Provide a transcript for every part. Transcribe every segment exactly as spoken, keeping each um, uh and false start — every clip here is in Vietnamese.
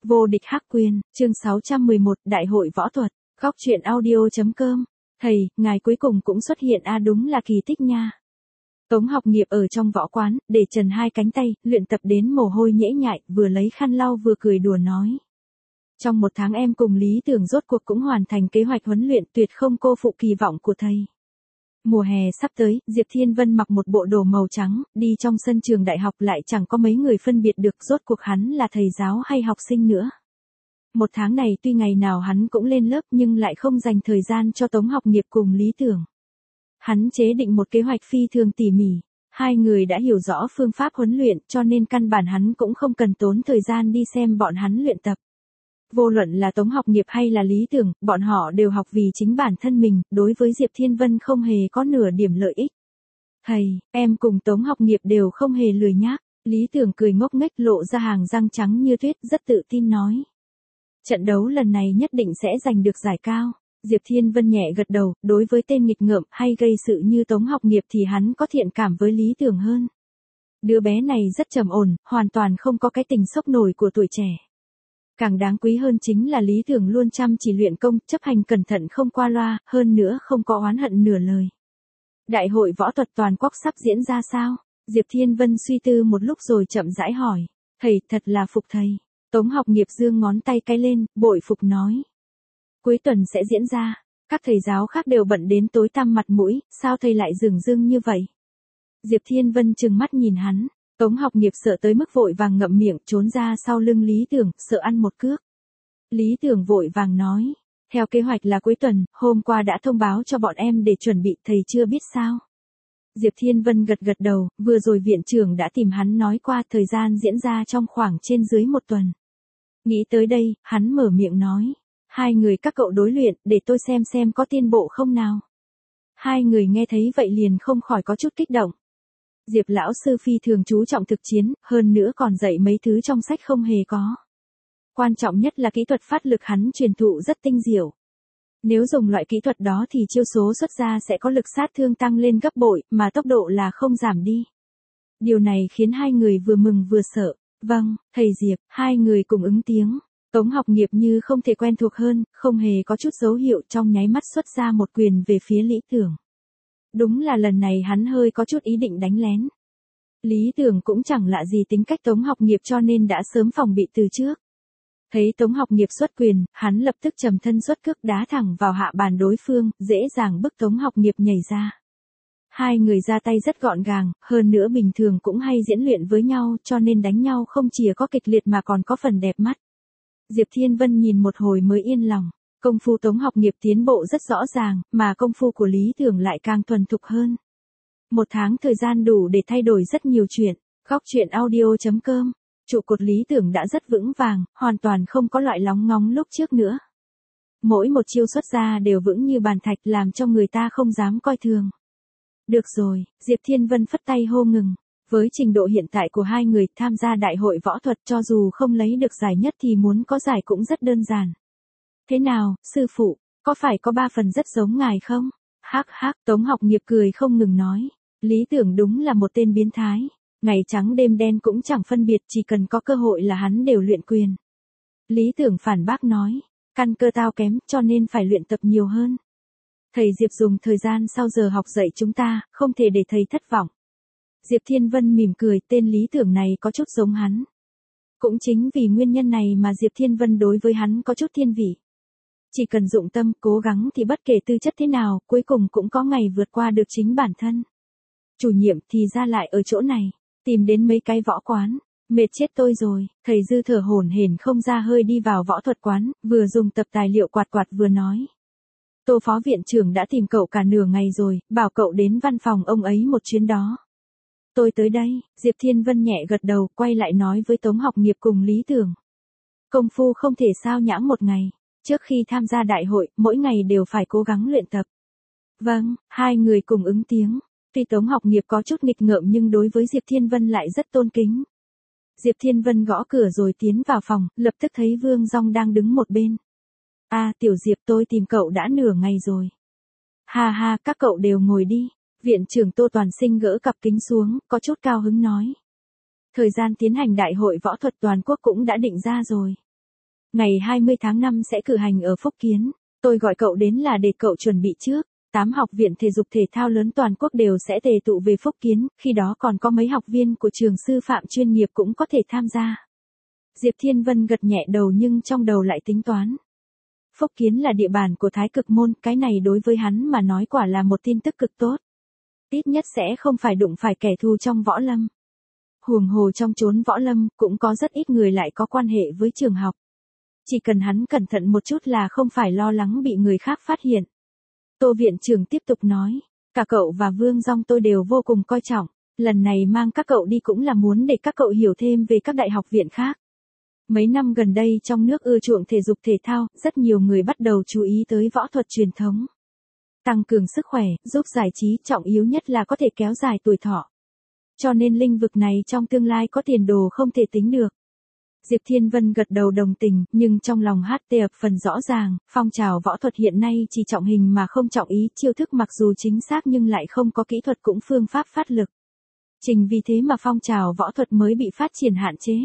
Vô địch hắc quyền, chương sáu trăm mười một, Đại hội võ thuật, góc truyện audio.com. Thầy, ngài cuối cùng cũng xuất hiện a à, đúng là kỳ tích nha. Tống Học Nghiệp ở trong võ quán, để trần hai cánh tay, luyện tập đến mồ hôi nhễ nhại, vừa lấy khăn lau vừa cười đùa nói. Trong một tháng em cùng Lý Tưởng rốt cuộc cũng hoàn thành kế hoạch huấn luyện, tuyệt không cô phụ kỳ vọng của thầy. Mùa hè sắp tới, Diệp Thiên Vân mặc một bộ đồ màu trắng, đi trong sân trường đại học lại chẳng có mấy người phân biệt được rốt cuộc hắn là thầy giáo hay học sinh nữa. Một tháng này tuy ngày nào hắn cũng lên lớp nhưng lại không dành thời gian cho Tống Học Nghiệp cùng Lý Tưởng. Hắn chế định một kế hoạch phi thường tỉ mỉ, hai người đã hiểu rõ phương pháp huấn luyện cho nên căn bản hắn cũng không cần tốn thời gian đi xem bọn hắn luyện tập. Vô luận là Tống Học Nghiệp hay là Lý Tưởng, bọn họ đều học vì chính bản thân mình, đối với Diệp Thiên Vân không hề có nửa điểm lợi ích. Thầy, em cùng Tống Học Nghiệp đều không hề lười nhác, Lý Tưởng cười ngốc nghếch lộ ra hàng răng trắng như tuyết, rất tự tin nói. Trận đấu lần này nhất định sẽ giành được giải cao. Diệp Thiên Vân nhẹ gật đầu, đối với tên nghịch ngợm hay gây sự như Tống Học Nghiệp thì hắn có thiện cảm với Lý Tưởng hơn. Đứa bé này rất trầm ổn, hoàn toàn không có cái tình sốc nổi của tuổi trẻ. Càng đáng quý hơn chính là Lý Tưởng luôn chăm chỉ luyện công, chấp hành cẩn thận không qua loa, hơn nữa không có oán hận nửa lời. Đại hội võ thuật toàn quốc sắp diễn ra sao? Diệp Thiên Vân suy tư một lúc rồi chậm rãi hỏi. Thầy, thật là phục thầy. Tống Học Nghiệp giương ngón tay cái lên, bội phục nói. Cuối tuần sẽ diễn ra, các thầy giáo khác đều bận đến tối tăm mặt mũi, sao thầy lại dửng dưng như vậy? Diệp Thiên Vân trừng mắt nhìn hắn. Tống Học Nghiệp sợ tới mức vội vàng ngậm miệng, trốn ra sau lưng Lý Tưởng, sợ ăn một cước. Lý Tưởng vội vàng nói, theo kế hoạch là cuối tuần, hôm qua đã thông báo cho bọn em để chuẩn bị, thầy chưa biết sao? Diệp Thiên Vân gật gật đầu, vừa rồi viện trưởng đã tìm hắn nói qua thời gian diễn ra trong khoảng trên dưới một tuần. Nghĩ tới đây, hắn mở miệng nói, hai người các cậu đối luyện, để tôi xem xem có tiến bộ không nào. Hai người nghe thấy vậy liền không khỏi có chút kích động. Diệp lão sư phi thường chú trọng thực chiến, hơn nữa còn dạy mấy thứ trong sách không hề có. Quan trọng nhất là kỹ thuật phát lực hắn truyền thụ rất tinh diệu. Nếu dùng loại kỹ thuật đó thì chiêu số xuất ra sẽ có lực sát thương tăng lên gấp bội, mà tốc độ là không giảm đi. Điều này khiến hai người vừa mừng vừa sợ. Vâng, thầy Diệp, hai người cùng ứng tiếng. Tống Học Nghiệp như không thể quen thuộc hơn, không hề có chút dấu hiệu trong nháy mắt xuất ra một quyền về phía Lý Tưởng. Đúng là lần này hắn hơi có chút ý định đánh lén. Lý Tưởng cũng chẳng lạ gì tính cách Tống Học Nghiệp cho nên đã sớm phòng bị từ trước. Thấy Tống Học Nghiệp xuất quyền, hắn lập tức trầm thân xuất cước đá thẳng vào hạ bàn đối phương, dễ dàng bức Tống Học Nghiệp nhảy ra. Hai người ra tay rất gọn gàng, hơn nữa bình thường cũng hay diễn luyện với nhau cho nên đánh nhau không chỉ có kịch liệt mà còn có phần đẹp mắt. Diệp Thiên Vân nhìn một hồi mới yên lòng. Công phu Tống Học Nghiệp tiến bộ rất rõ ràng, mà công phu của Lý Tưởng lại càng thuần thục hơn. Một tháng thời gian đủ để thay đổi rất nhiều chuyện. Góc truyện audio.com. Trụ cột Lý Tưởng đã rất vững vàng, hoàn toàn không có loại lóng ngóng lúc trước nữa. Mỗi một chiêu xuất ra đều vững như bàn thạch làm cho người ta không dám coi thường. Được rồi, Diệp Thiên Vân phất tay hô ngừng. Với trình độ hiện tại của hai người tham gia đại hội võ thuật cho dù không lấy được giải nhất thì muốn có giải cũng rất đơn giản. Thế nào, sư phụ, có phải có ba phần rất giống ngài không? Hắc hắc, Tống Học Nghiệp cười không ngừng nói. Lý Tưởng đúng là một tên biến thái. Ngày trắng đêm đen cũng chẳng phân biệt, chỉ cần có cơ hội là hắn đều luyện quyền. Lý Tưởng phản bác nói, căn cơ tao kém cho nên phải luyện tập nhiều hơn. Thầy Diệp dùng thời gian sau giờ học dạy chúng ta, không thể để thầy thất vọng. Diệp Thiên Vân mỉm cười, tên Lý Tưởng này có chút giống hắn. Cũng chính vì nguyên nhân này mà Diệp Thiên Vân đối với hắn có chút thiên vị. Chỉ cần dụng tâm, cố gắng thì bất kể tư chất thế nào, cuối cùng cũng có ngày vượt qua được chính bản thân. Chủ nhiệm thì ra lại ở chỗ này, tìm đến mấy cái võ quán, mệt chết tôi rồi. Thầy Dư thở hổn hển không ra hơi đi vào võ thuật quán, vừa dùng tập tài liệu quạt quạt vừa nói. Tô phó viện trưởng đã tìm cậu cả nửa ngày rồi, bảo cậu đến văn phòng ông ấy một chuyến đó. Tôi tới đây, Diệp Thiên Vân nhẹ gật đầu, quay lại nói với Tống Học Nghiệp cùng Lý Tưởng. Công phu không thể sao nhãng một ngày, trước khi tham gia đại hội, mỗi ngày đều phải cố gắng luyện tập. Vâng, hai người cùng ứng tiếng. Tuy Tống Học Nghiệp có chút nghịch ngợm nhưng đối với Diệp Thiên Vân lại rất tôn kính. Diệp Thiên Vân gõ cửa rồi tiến vào phòng, lập tức thấy Vương Dong đang đứng một bên. À, Tiểu Diệp, tôi tìm cậu đã nửa ngày rồi. Ha ha, các cậu đều ngồi đi. Viện trưởng Tô Toàn Sinh gỡ cặp kính xuống, có chút cao hứng nói. Thời gian tiến hành đại hội võ thuật toàn quốc cũng đã định ra rồi. ngày hai mươi tháng năm sẽ cử hành ở Phúc Kiến. Tôi gọi cậu đến là để cậu chuẩn bị trước. Tám học viện thể dục thể thao lớn toàn quốc đều sẽ tề tụ về Phúc Kiến, khi đó còn có mấy học viên của trường sư phạm chuyên nghiệp cũng có thể tham gia. Diệp Thiên Vân gật nhẹ đầu nhưng trong đầu lại tính toán. Phúc Kiến là địa bàn của Thái Cực Môn, cái này đối với hắn mà nói quả là một tin tức cực tốt. Ít nhất sẽ không phải đụng phải kẻ thù trong võ lâm. Huống hồ trong chốn võ lâm, cũng có rất ít người lại có quan hệ với trường học. Chỉ cần hắn cẩn thận một chút là không phải lo lắng bị người khác phát hiện. Tô viện trưởng tiếp tục nói, cả cậu và Vương Dong tôi đều vô cùng coi trọng, lần này mang các cậu đi cũng là muốn để các cậu hiểu thêm về các đại học viện khác. Mấy năm gần đây trong nước ưa chuộng thể dục thể thao, rất nhiều người bắt đầu chú ý tới võ thuật truyền thống. Tăng cường sức khỏe, giúp giải trí, trọng yếu nhất là có thể kéo dài tuổi thọ. Cho nên lĩnh vực này trong tương lai có tiền đồ không thể tính được. Diệp Thiên Vân gật đầu đồng tình, nhưng trong lòng hát tê ập phần rõ ràng, phong trào võ thuật hiện nay chỉ trọng hình mà không trọng ý, chiêu thức mặc dù chính xác nhưng lại không có kỹ thuật cũng phương pháp phát lực. Chính vì thế mà phong trào võ thuật mới bị phát triển hạn chế.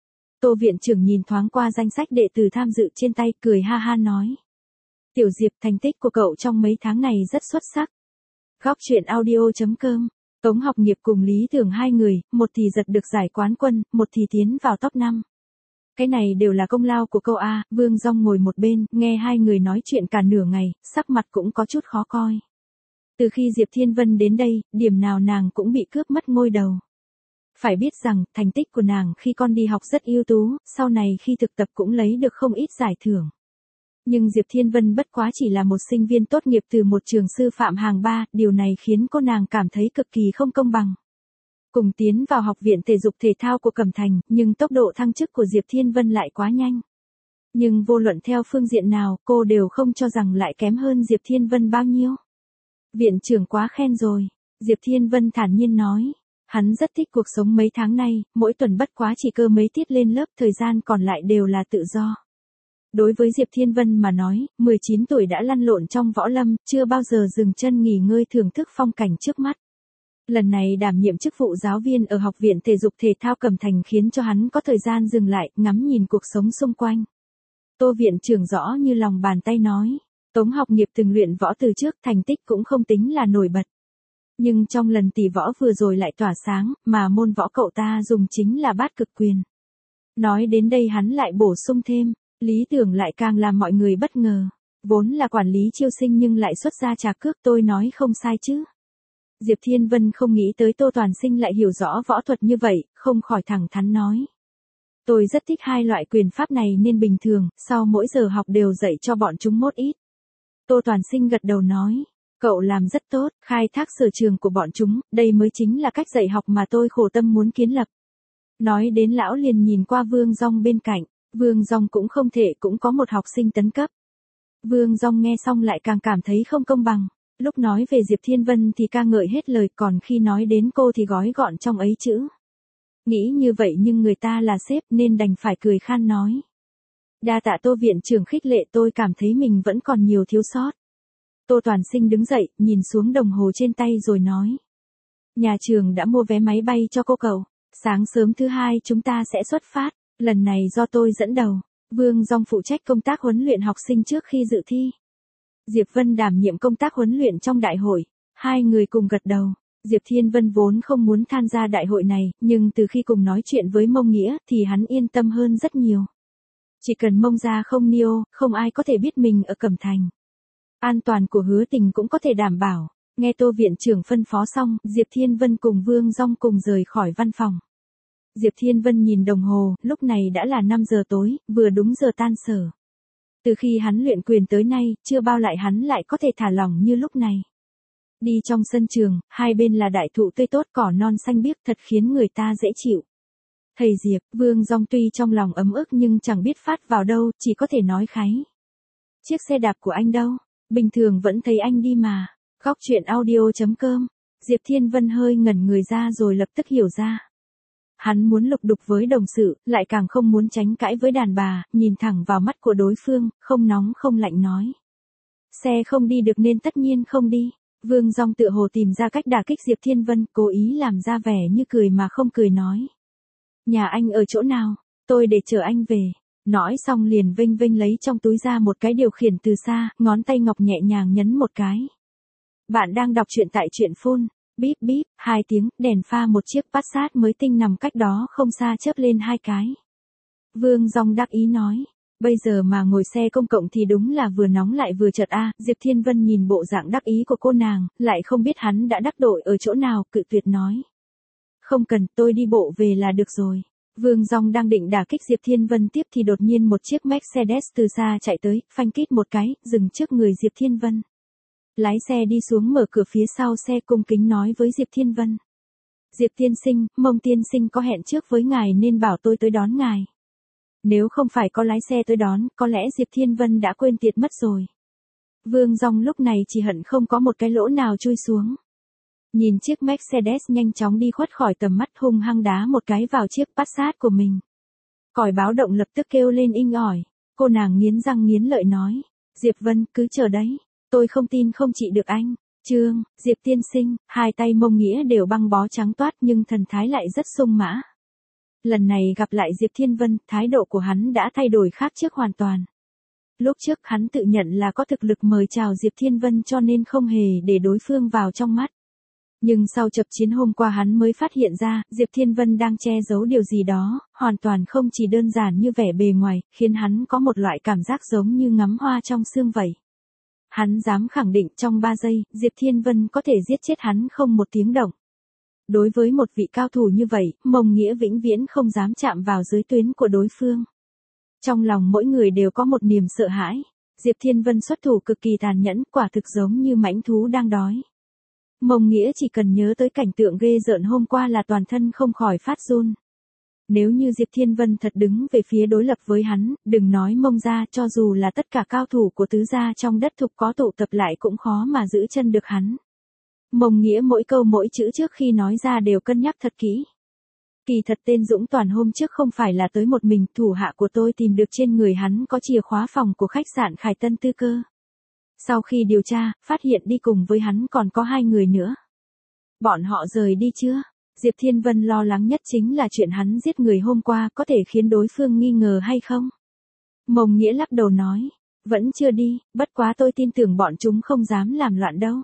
Tô viện trưởng nhìn thoáng qua danh sách đệ tử tham dự trên tay, cười ha ha nói. Tiểu Diệp, thành tích của cậu trong mấy tháng này rất xuất sắc. Góc truyện audio chấm com. Tống Học Nghiệp cùng Lý Tưởng hai người, một thì giật được giải quán quân, một thì tiến vào top năm. Cái này đều là công lao của cậu A. Vương Dong ngồi một bên, nghe hai người nói chuyện cả nửa ngày, sắc mặt cũng có chút khó coi. Từ khi Diệp Thiên Vân đến đây, điểm nào nàng cũng bị cướp mất ngôi đầu. Phải biết rằng, thành tích của nàng khi con đi học rất ưu tú, sau này khi thực tập cũng lấy được không ít giải thưởng. Nhưng Diệp Thiên Vân bất quá chỉ là một sinh viên tốt nghiệp từ một trường sư phạm hàng ba, điều này khiến cô nàng cảm thấy cực kỳ không công bằng. Cùng tiến vào học viện thể dục thể thao của Cẩm Thành, nhưng tốc độ thăng chức của Diệp Thiên Vân lại quá nhanh. Nhưng vô luận theo phương diện nào, cô đều không cho rằng lại kém hơn Diệp Thiên Vân bao nhiêu. Viện trưởng quá khen rồi, Diệp Thiên Vân thản nhiên nói. Hắn rất thích cuộc sống mấy tháng nay, mỗi tuần bất quá chỉ cơ mấy tiết lên lớp, thời gian còn lại đều là tự do. Đối với Diệp Thiên Vân mà nói, mười chín tuổi đã lăn lộn trong võ lâm, chưa bao giờ dừng chân nghỉ ngơi thưởng thức phong cảnh trước mắt. Lần này đảm nhiệm chức vụ giáo viên ở học viện thể dục thể thao Cẩm Thành khiến cho hắn có thời gian dừng lại, ngắm nhìn cuộc sống xung quanh. Tô viện trưởng rõ như lòng bàn tay nói, Tống Học Nghiệp từng luyện võ từ trước, thành tích cũng không tính là nổi bật. Nhưng trong lần tỷ võ vừa rồi lại tỏa sáng, mà môn võ cậu ta dùng chính là bát cực quyền. Nói đến đây hắn lại bổ sung thêm, Lý Tưởng lại càng làm mọi người bất ngờ. Vốn là quản lý chiêu sinh nhưng lại xuất ra trà cước, tôi nói không sai chứ. Diệp Thiên Vân không nghĩ tới Tô Toàn Sinh lại hiểu rõ võ thuật như vậy, không khỏi thẳng thắn nói. Tôi rất thích hai loại quyền pháp này nên bình thường, sau mỗi giờ học đều dạy cho bọn chúng một ít. Tô Toàn Sinh gật đầu nói. Cậu làm rất tốt, khai thác sở trường của bọn chúng, đây mới chính là cách dạy học mà tôi khổ tâm muốn kiến lập. Nói đến lão liền nhìn qua Vương Dong bên cạnh, Vương Dong cũng không thể cũng có một học sinh tấn cấp. Vương Dong nghe xong lại càng cảm thấy không công bằng, lúc nói về Diệp Thiên Vân thì ca ngợi hết lời, còn khi nói đến cô thì gói gọn trong ấy chữ. Nghĩ như vậy nhưng người ta là sếp nên đành phải cười khan nói. Đa tạ Tô viện trưởng khích lệ, tôi cảm thấy mình vẫn còn nhiều thiếu sót. Tô Toàn Sinh đứng dậy, nhìn xuống đồng hồ trên tay rồi nói. Nhà trường đã mua vé máy bay cho cô cậu. Sáng sớm thứ hai chúng ta sẽ xuất phát. Lần này do tôi dẫn đầu. Vương Dong phụ trách công tác huấn luyện học sinh trước khi dự thi. Diệp Vân đảm nhiệm công tác huấn luyện trong đại hội. Hai người cùng gật đầu. Diệp Thiên Vân vốn không muốn tham gia đại hội này, nhưng từ khi cùng nói chuyện với Mông Nghĩa thì hắn yên tâm hơn rất nhiều. Chỉ cần Mông gia không niêu, không ai có thể biết mình ở Cẩm Thành. An toàn của Hứa Tình cũng có thể đảm bảo. Nghe Tô viện trưởng phân phó xong, Diệp Thiên Vân cùng Vương Dong cùng rời khỏi văn phòng. Diệp Thiên Vân nhìn đồng hồ, lúc này đã là năm giờ tối, vừa đúng giờ tan sở. Từ khi hắn luyện quyền tới nay, chưa bao lại hắn lại có thể thả lỏng như lúc này. Đi trong sân trường, hai bên là đại thụ tươi tốt, cỏ non xanh biếc, thật khiến người ta dễ chịu. Thầy Diệp, Vương Dong tuy trong lòng ấm ức nhưng chẳng biết phát vào đâu, chỉ có thể nói kháy. Chiếc xe đạp của anh đâu? Bình thường vẫn thấy anh đi mà. Góc truyện audio chấm com. Diệp Thiên Vân hơi ngẩn người ra rồi lập tức hiểu ra. Hắn muốn lục đục với đồng sự, lại càng không muốn tránh cãi với đàn bà, nhìn thẳng vào mắt của đối phương, không nóng không lạnh nói. Xe không đi được nên tất nhiên không đi. Vương Dong tựa hồ tìm ra cách đả kích Diệp Thiên Vân, cố ý làm ra vẻ như cười mà không cười nói. Nhà anh ở chỗ nào? Tôi để chờ anh về. Nói xong liền vênh vênh lấy trong túi ra một cái điều khiển từ xa, ngón tay ngọc nhẹ nhàng nhấn một cái. Bạn đang đọc truyện tại truyện phun. Bíp bíp, hai tiếng, đèn pha một chiếc Passat mới tinh nằm cách đó không xa chớp lên hai cái. Vương Dòng đắc ý nói. Bây giờ mà ngồi xe công cộng thì đúng là vừa nóng lại vừa chật a. Diệp Thiên Vân nhìn bộ dạng đắc ý của cô nàng, lại không biết hắn đã đắc tội ở chỗ nào, cự tuyệt nói. Không cần, tôi đi bộ về là được rồi. Vương Dòng đang định đả kích Diệp Thiên Vân tiếp thì đột nhiên một chiếc Mercedes từ xa chạy tới, phanh kít một cái, dừng trước người Diệp Thiên Vân. Lái xe đi xuống mở cửa phía sau xe cung kính nói với Diệp Thiên Vân. Diệp tiên sinh, Mông tiên sinh có hẹn trước với ngài nên bảo tôi tới đón ngài. Nếu không phải có lái xe tới đón, có lẽ Diệp Thiên Vân đã quên tiệt mất rồi. Vương Dòng lúc này chỉ hận không có một cái lỗ nào chui xuống. Nhìn chiếc Mercedes nhanh chóng đi khuất khỏi tầm mắt, hung hăng đá một cái vào chiếc Passat của mình. Còi báo động lập tức kêu lên inh ỏi. Cô nàng nghiến răng nghiến lợi nói. Diệp Vân, cứ chờ đấy. Tôi không tin không trị được anh. Trương, Diệp tiên sinh, hai tay Mông Nghĩa đều băng bó trắng toát nhưng thần thái lại rất sung mã. Lần này gặp lại Diệp Thiên Vân, thái độ của hắn đã thay đổi khác trước hoàn toàn. Lúc trước hắn tự nhận là có thực lực mời chào Diệp Thiên Vân cho nên không hề để đối phương vào trong mắt. Nhưng sau chập chiến hôm qua hắn mới phát hiện ra, Diệp Thiên Vân đang che giấu điều gì đó, hoàn toàn không chỉ đơn giản như vẻ bề ngoài, khiến hắn có một loại cảm giác giống như ngắm hoa trong sương vậy. Hắn dám khẳng định trong ba giây, Diệp Thiên Vân có thể giết chết hắn không một tiếng động. Đối với một vị cao thủ như vậy, Mông Nghĩa vĩnh viễn không dám chạm vào giới tuyến của đối phương. Trong lòng mỗi người đều có một niềm sợ hãi. Diệp Thiên Vân xuất thủ cực kỳ tàn nhẫn, quả thực giống như mãnh thú đang đói. Mông Nghĩa chỉ cần nhớ tới cảnh tượng ghê rợn hôm qua là toàn thân không khỏi phát run. Nếu như Diệp Thiên Vân thật đứng về phía đối lập với hắn, đừng nói Mông gia, cho dù là tất cả cao thủ của tứ gia trong đất thục có tụ tập lại cũng khó mà giữ chân được hắn. Mông Nghĩa mỗi câu mỗi chữ trước khi nói ra đều cân nhắc thật kỹ. Kỳ thật tên Dũng Toàn hôm trước không phải là tới một mình, thủ hạ của tôi tìm được trên người hắn có chìa khóa phòng của khách sạn Khải Tân Tư Cơ. Sau khi điều tra, phát hiện đi cùng với hắn còn có hai người nữa. Bọn họ rời đi chưa? Diệp Thiên Vân lo lắng nhất chính là chuyện hắn giết người hôm qua có thể khiến đối phương nghi ngờ hay không. Mông Nghĩa lắc đầu nói, vẫn chưa đi, bất quá tôi tin tưởng bọn chúng không dám làm loạn đâu.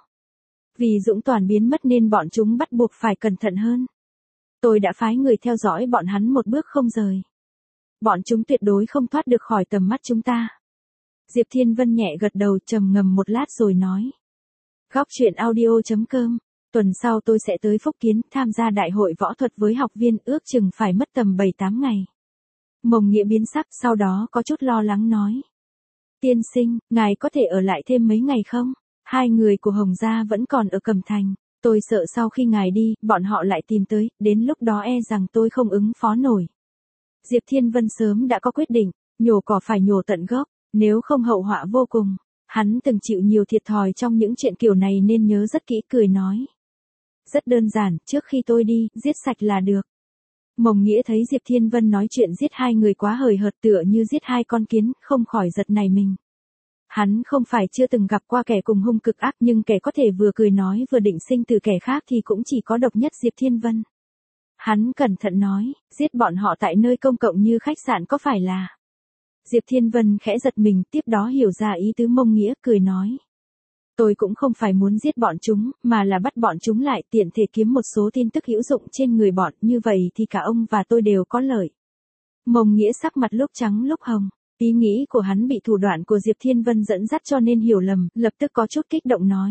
Vì Dũng Toàn biến mất nên bọn chúng bắt buộc phải cẩn thận hơn. Tôi đã phái người theo dõi bọn hắn một bước không rời. Bọn chúng tuyệt đối không thoát được khỏi tầm mắt chúng ta. Diệp Thiên Vân nhẹ gật đầu, trầm ngâm một lát rồi nói. Góc truyện audio chấm com, tuần sau tôi sẽ tới Phúc Kiến tham gia đại hội võ thuật với học viên, ước chừng phải mất tầm bảy tám ngày. Mông Nghĩa biến sắc, sau đó có chút lo lắng nói. Tiên sinh, ngài có thể ở lại thêm mấy ngày không? Hai người của Hồng gia vẫn còn ở Cẩm Thành. Tôi sợ sau khi ngài đi, bọn họ lại tìm tới, đến lúc đó e rằng tôi không ứng phó nổi. Diệp Thiên Vân sớm đã có quyết định, nhổ cỏ phải nhổ tận gốc, nếu không hậu họa vô cùng. Hắn từng chịu nhiều thiệt thòi trong những chuyện kiểu này nên nhớ rất kỹ, cười nói. Rất đơn giản, trước khi tôi đi, giết sạch là được. Mông Nghĩa thấy Diệp Thiên Vân nói chuyện giết hai người quá hời hợt, tựa như giết hai con kiến, không khỏi giật nảy mình. Hắn không phải chưa từng gặp qua kẻ cùng hung cực ác, nhưng kẻ có thể vừa cười nói vừa định sinh từ kẻ khác thì cũng chỉ có độc nhất Diệp Thiên Vân. Hắn cẩn thận nói, giết bọn họ tại nơi công cộng như khách sạn có phải là... Diệp Thiên Vân khẽ giật mình, tiếp đó hiểu ra ý tứ Mông Nghĩa, cười nói. Tôi cũng không phải muốn giết bọn chúng, mà là bắt bọn chúng lại, tiện thể kiếm một số tin tức hữu dụng trên người bọn, như vậy thì cả ông và tôi đều có lợi. Mông Nghĩa sắc mặt lúc trắng lúc hồng. Ý nghĩ của hắn bị thủ đoạn của Diệp Thiên Vân dẫn dắt cho nên hiểu lầm, lập tức có chút kích động nói.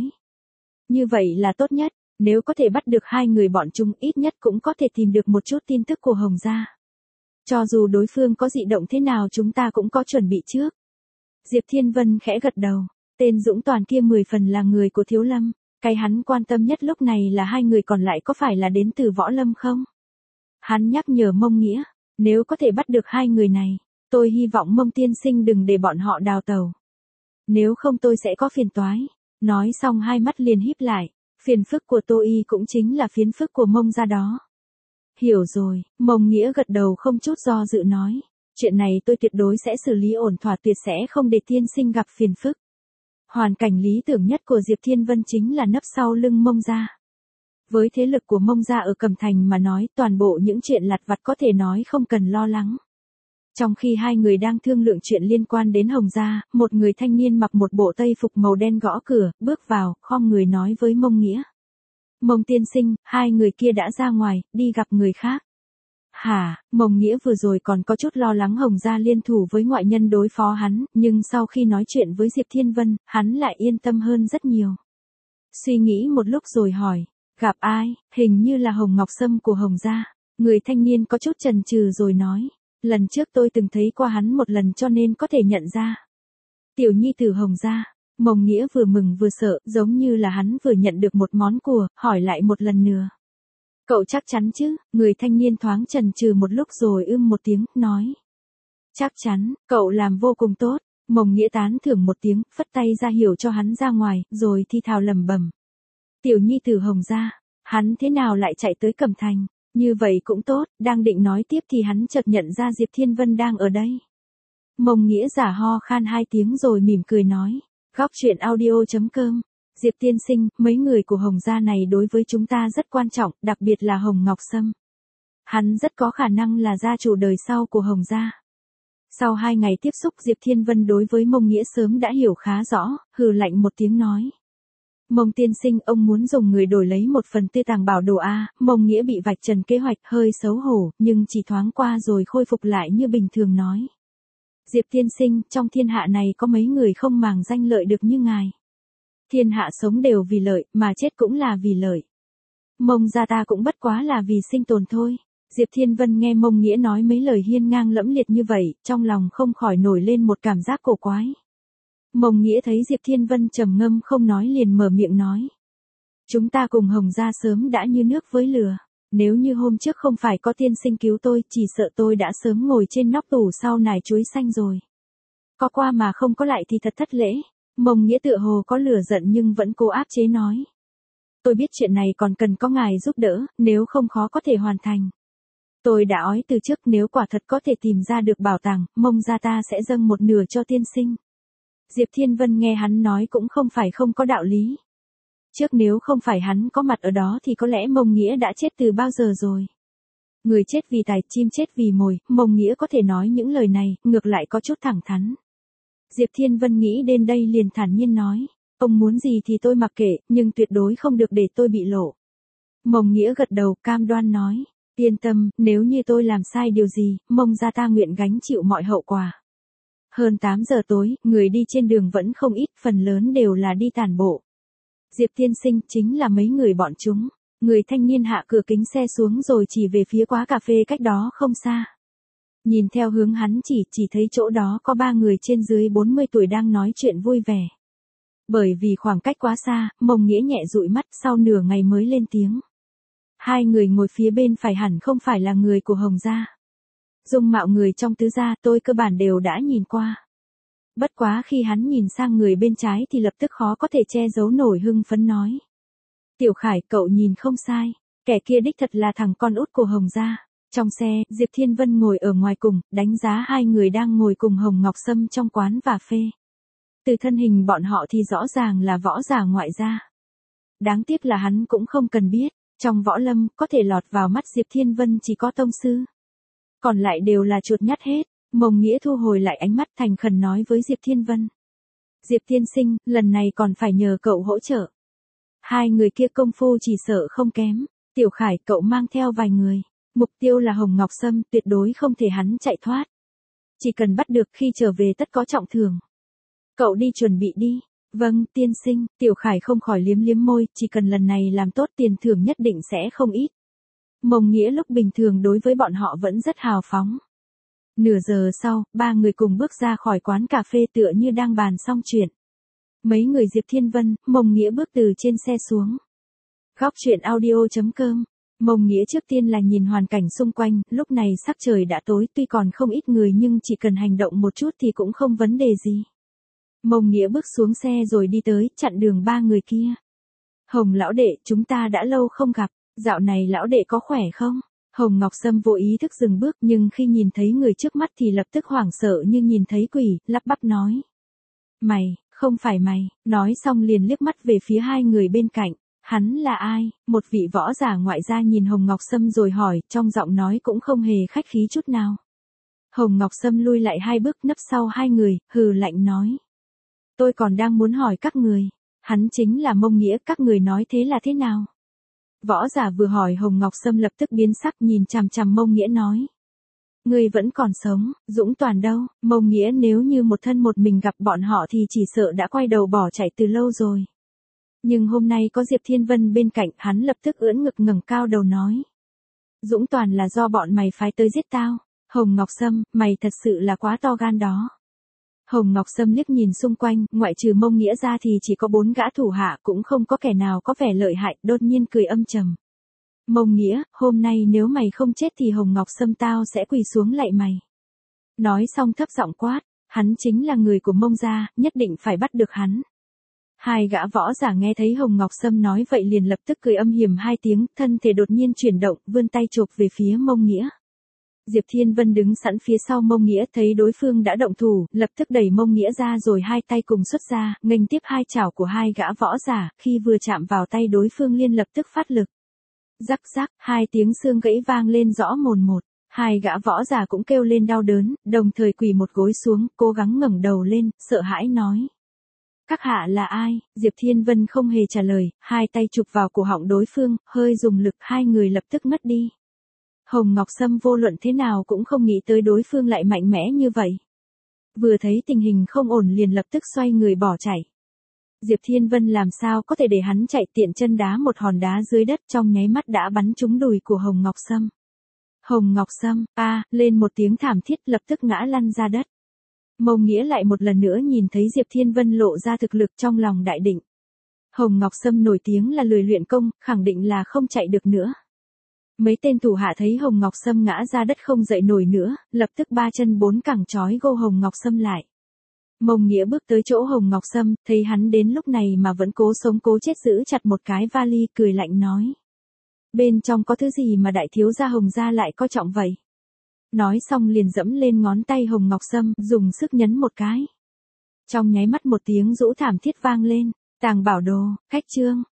Như vậy là tốt nhất, nếu có thể bắt được hai người bọn chúng ít nhất cũng có thể tìm được một chút tin tức của Hồng gia. Cho dù đối phương có dị động thế nào chúng ta cũng có chuẩn bị trước. Diệp Thiên Vân khẽ gật đầu, tên Dũng Toàn kia mười phần là người của Thiếu Lâm, cái hắn quan tâm nhất lúc này là hai người còn lại có phải là đến từ Võ Lâm không? Hắn nhắc nhở Mông Nghĩa, nếu có thể bắt được hai người này. Tôi hy vọng Mông tiên sinh đừng để bọn họ đào tẩu. Nếu không tôi sẽ có phiền toái. Nói xong hai mắt liền híp lại. Phiền phức của Tô Y cũng chính là phiền phức của Mông gia đó. Hiểu rồi, Mông Nghĩa gật đầu không chút do dự nói. Chuyện này tôi tuyệt đối sẽ xử lý ổn thỏa, tuyệt sẽ không để tiên sinh gặp phiền phức. Hoàn cảnh lý tưởng nhất của Diệp Thiên Vân chính là nấp sau lưng Mông gia. Với thế lực của Mông gia ở Cẩm Thành mà nói, toàn bộ những chuyện lặt vặt có thể nói không cần lo lắng. Trong khi hai người đang thương lượng chuyện liên quan đến Hồng gia, một người thanh niên mặc một bộ tây phục màu đen gõ cửa, bước vào, khom người nói với Mông Nghĩa. Mông tiên sinh, hai người kia đã ra ngoài, đi gặp người khác. Hả, Mông Nghĩa vừa rồi còn có chút lo lắng Hồng gia liên thủ với ngoại nhân đối phó hắn, nhưng sau khi nói chuyện với Diệp Thiên Vân, hắn lại yên tâm hơn rất nhiều. Suy nghĩ một lúc rồi hỏi, gặp ai, hình như là Hồng Ngọc Sâm của Hồng gia. Người thanh niên có chút chần chừ rồi nói, lần trước tôi từng thấy qua hắn một lần cho nên có thể nhận ra. Tiểu nhi tử Hồng gia. Mông Nghĩa vừa mừng vừa sợ, giống như là hắn vừa nhận được một món của, hỏi lại một lần nữa. Cậu chắc chắn chứ, người thanh niên thoáng chần chừ một lúc rồi ưm một tiếng, nói. Chắc chắn, cậu làm vô cùng tốt. Mông Nghĩa tán thưởng một tiếng, phất tay ra hiệu cho hắn ra ngoài, rồi thi thào lẩm bẩm. Tiểu nhi tử Hồng gia, hắn thế nào lại chạy tới Cẩm Thành, như vậy cũng tốt, đang định nói tiếp thì hắn chợt nhận ra Diệp Thiên Vân đang ở đây. Mông Nghĩa giả ho khan hai tiếng rồi mỉm cười nói. Góc truyện audio chấm com. Diệp tiên sinh, mấy người của Hồng gia này đối với chúng ta rất quan trọng, đặc biệt là Hồng Ngọc Sâm. Hắn rất có khả năng là gia chủ đời sau của Hồng gia. Sau hai ngày tiếp xúc Diệp Thiên Vân đối với Mông Nghĩa sớm đã hiểu khá rõ, hừ lạnh một tiếng nói. Mông tiên sinh, ông muốn dùng người đổi lấy một phần tư tàng bảo đồ A, Mông Nghĩa bị vạch trần kế hoạch hơi xấu hổ, nhưng chỉ thoáng qua rồi khôi phục lại như bình thường nói. Diệp tiên sinh, trong thiên hạ này có mấy người không màng danh lợi được như ngài. Thiên hạ sống đều vì lợi, mà chết cũng là vì lợi. Mông gia ta cũng bất quá là vì sinh tồn thôi. Diệp Thiên Vân nghe Mông Nghĩa nói mấy lời hiên ngang lẫm liệt như vậy, trong lòng không khỏi nổi lên một cảm giác cổ quái. Mông Nghĩa thấy Diệp Thiên Vân trầm ngâm không nói liền mở miệng nói. Chúng ta cùng Hồng gia sớm đã như nước với lửa. Nếu như hôm trước không phải có tiên sinh cứu tôi, chỉ sợ tôi đã sớm ngồi trên nóc tủ sau nải chuối xanh rồi. Có qua mà không có lại thì thật thất lễ. Mông Nghĩa tựa hồ có lửa giận nhưng vẫn cố áp chế nói. Tôi biết chuyện này còn cần có ngài giúp đỡ, nếu không khó có thể hoàn thành. Tôi đã ói từ trước, nếu quả thật có thể tìm ra được bảo tàng, Mông gia ta sẽ dâng một nửa cho tiên sinh. Diệp Thiên Vân nghe hắn nói cũng không phải không có đạo lý. Trước nếu không phải hắn có mặt ở đó thì có lẽ Mông Nghĩa đã chết từ bao giờ rồi. Người chết vì tài, chim chết vì mồi, Mông Nghĩa có thể nói những lời này, ngược lại có chút thẳng thắn. Diệp Thiên Vân nghĩ đến đây liền thản nhiên nói, ông muốn gì thì tôi mặc kệ, nhưng tuyệt đối không được để tôi bị lộ. Mông Nghĩa gật đầu, cam đoan nói, yên tâm, nếu như tôi làm sai điều gì, Mông gia ta nguyện gánh chịu mọi hậu quả. Hơn tám giờ tối, người đi trên đường vẫn không ít, phần lớn đều là đi tản bộ. Diệp tiên sinh, chính là mấy người bọn chúng. Người thanh niên hạ cửa kính xe xuống rồi chỉ về phía quán cà phê cách đó không xa. Nhìn theo hướng hắn chỉ, chỉ thấy chỗ đó có ba người trên dưới bốn mươi tuổi đang nói chuyện vui vẻ. Bởi vì khoảng cách quá xa, Mông Nghĩa nhẹ dụi mắt, sau nửa ngày mới lên tiếng. Hai người ngồi phía bên phải hẳn không phải là người của Hồng gia. Dung mạo người trong tứ gia tôi cơ bản đều đã nhìn qua. Bất quá khi hắn nhìn sang người bên trái thì lập tức khó có thể che giấu nổi hưng phấn nói. Tiểu Khải, cậu nhìn không sai, kẻ kia đích thật là thằng con út của Hồng gia. Trong xe, Diệp Thiên Vân ngồi ở ngoài cùng, đánh giá hai người đang ngồi cùng Hồng Ngọc Sâm trong quán cà phê. Từ thân hình bọn họ thì rõ ràng là võ giả ngoại gia. Đáng tiếc là hắn cũng không cần biết, trong võ lâm có thể lọt vào mắt Diệp Thiên Vân chỉ có tông sư. Còn lại đều là chuột nhắt hết. Mông Nghĩa thu hồi lại ánh mắt thành khẩn nói với Diệp Thiên Vân. Diệp tiên sinh, lần này còn phải nhờ cậu hỗ trợ. Hai người kia công phu chỉ sợ không kém. Tiểu Khải, cậu mang theo vài người. Mục tiêu là Hồng Ngọc Sâm, tuyệt đối không thể hắn chạy thoát. Chỉ cần bắt được khi trở về tất có trọng thưởng. Cậu đi chuẩn bị đi. Vâng, tiên sinh, Tiểu Khải không khỏi liếm liếm môi, chỉ cần lần này làm tốt tiền thưởng nhất định sẽ không ít. Mông Nghĩa lúc bình thường đối với bọn họ vẫn rất hào phóng. Nửa giờ sau, ba người cùng bước ra khỏi quán cà phê tựa như đang bàn xong chuyện. Mấy người Diệp Thiên Vân, Mông Nghĩa bước từ trên xe xuống. Góc truyện audio chấm com. Mông Nghĩa trước tiên là nhìn hoàn cảnh xung quanh, lúc này sắc trời đã tối, tuy còn không ít người nhưng chỉ cần hành động một chút thì cũng không vấn đề gì. Mông Nghĩa bước xuống xe rồi đi tới, chặn đường ba người kia. Hồng lão đệ, chúng ta đã lâu không gặp, dạo này lão đệ có khỏe không? Hồng Ngọc Sâm vô ý thức dừng bước nhưng khi nhìn thấy người trước mắt thì lập tức hoảng sợ như nhìn thấy quỷ, lắp bắp nói. Mày, không phải mày, nói xong liền liếc mắt về phía hai người bên cạnh. Hắn là ai? Một vị võ giả ngoại gia nhìn Hồng Ngọc Sâm rồi hỏi, trong giọng nói cũng không hề khách khí chút nào. Hồng Ngọc Sâm lui lại hai bước nấp sau hai người, hừ lạnh nói. Tôi còn đang muốn hỏi các người. Hắn chính là Mông Nghĩa, các người nói thế là thế nào? Võ giả vừa hỏi Hồng Ngọc Sâm lập tức biến sắc nhìn chằm chằm Mông Nghĩa nói. Người vẫn còn sống, Dũng Toàn đâu? Mông Nghĩa nếu như một thân một mình gặp bọn họ thì chỉ sợ đã quay đầu bỏ chạy từ lâu rồi. Nhưng hôm nay có Diệp Thiên Vân bên cạnh, hắn lập tức ưỡn ngực ngẩng cao đầu nói. Dũng Toàn là do bọn mày phái tới giết tao. Hồng Ngọc Sâm, mày thật sự là quá to gan đó. Hồng Ngọc Sâm liếc nhìn xung quanh, ngoại trừ Mông Nghĩa ra thì chỉ có bốn gã thủ hạ, cũng không có kẻ nào có vẻ lợi hại, đột nhiên cười âm trầm. Mông Nghĩa, hôm nay nếu mày không chết thì Hồng Ngọc Sâm tao sẽ quỳ xuống lạy mày. Nói xong thấp giọng quát, hắn chính là người của Mông gia, nhất định phải bắt được hắn. Hai gã võ giả nghe thấy Hồng Ngọc Sâm nói vậy liền lập tức cười âm hiểm hai tiếng, thân thể đột nhiên chuyển động, vươn tay chộp về phía Mông Nghĩa. Diệp Thiên Vân đứng sẵn phía sau Mông Nghĩa thấy đối phương đã động thủ, lập tức đẩy Mông Nghĩa ra rồi hai tay cùng xuất ra, nghênh tiếp hai chảo của hai gã võ giả, khi vừa chạm vào tay đối phương liền lập tức phát lực. Rắc rắc, hai tiếng xương gãy vang lên rõ mồn một, hai gã võ giả cũng kêu lên đau đớn, đồng thời quỳ một gối xuống, cố gắng ngẩng đầu lên, sợ hãi nói. Các hạ là ai? Diệp Thiên Vân không hề trả lời, hai tay chụp vào cổ họng đối phương, hơi dùng lực, hai người lập tức mất đi. Hồng Ngọc Sâm vô luận thế nào cũng không nghĩ tới đối phương lại mạnh mẽ như vậy. Vừa thấy tình hình không ổn liền lập tức xoay người bỏ chạy. Diệp Thiên Vân làm sao có thể để hắn chạy, tiện chân đá một hòn đá dưới đất, trong nháy mắt đã bắn trúng đùi của Hồng Ngọc Sâm. Hồng Ngọc Sâm, a, lên một tiếng thảm thiết lập tức ngã lăn ra đất. Mông Nghĩa lại một lần nữa nhìn thấy Diệp Thiên Vân lộ ra thực lực trong lòng đại định. Hồng Ngọc Sâm nổi tiếng là lười luyện công, khẳng định là không chạy được nữa. Mấy tên thủ hạ thấy Hồng Ngọc Sâm ngã ra đất không dậy nổi nữa, lập tức ba chân bốn cẳng trói gô Hồng Ngọc Sâm lại. Mông Nghĩa bước tới chỗ Hồng Ngọc Sâm, thấy hắn đến lúc này mà vẫn cố sống cố chết giữ chặt một cái vali, cười lạnh nói. Bên trong có thứ gì mà đại thiếu gia Hồng gia lại coi trọng vậy? Nói xong liền dẫm lên ngón tay Hồng Ngọc Sâm, dùng sức nhấn một cái. Trong nháy mắt một tiếng rũ thảm thiết vang lên, Tàng Bảo Đồ, Khách Trương.